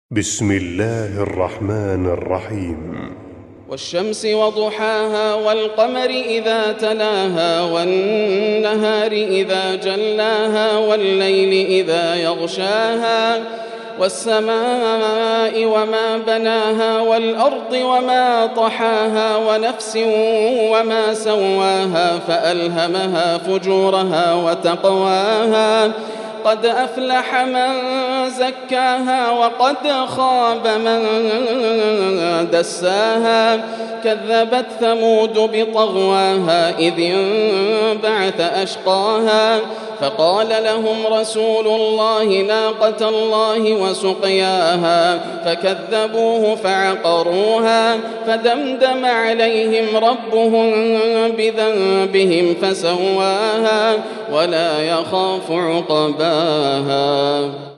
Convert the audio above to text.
بسم الله الرحمن الرحيم. والشمس وضحاها والقمر إذا تلاها والنهار إذا جلاها والليل إذا يغشاها والسماء وما بناها والأرض وما طحاها ونفس وما سواها فألهمها فجورها وتقواها قد أفلح من زكاها وقد خاب من دساها كذبت ثمود بطغواها إذ انبعث أشقاها فقال لهم رسول الله ناقة الله وسقياها فكذبوه فعقروها فدمدم عليهم ربهم بذنبهم فسواها ولا يخاف عقباها.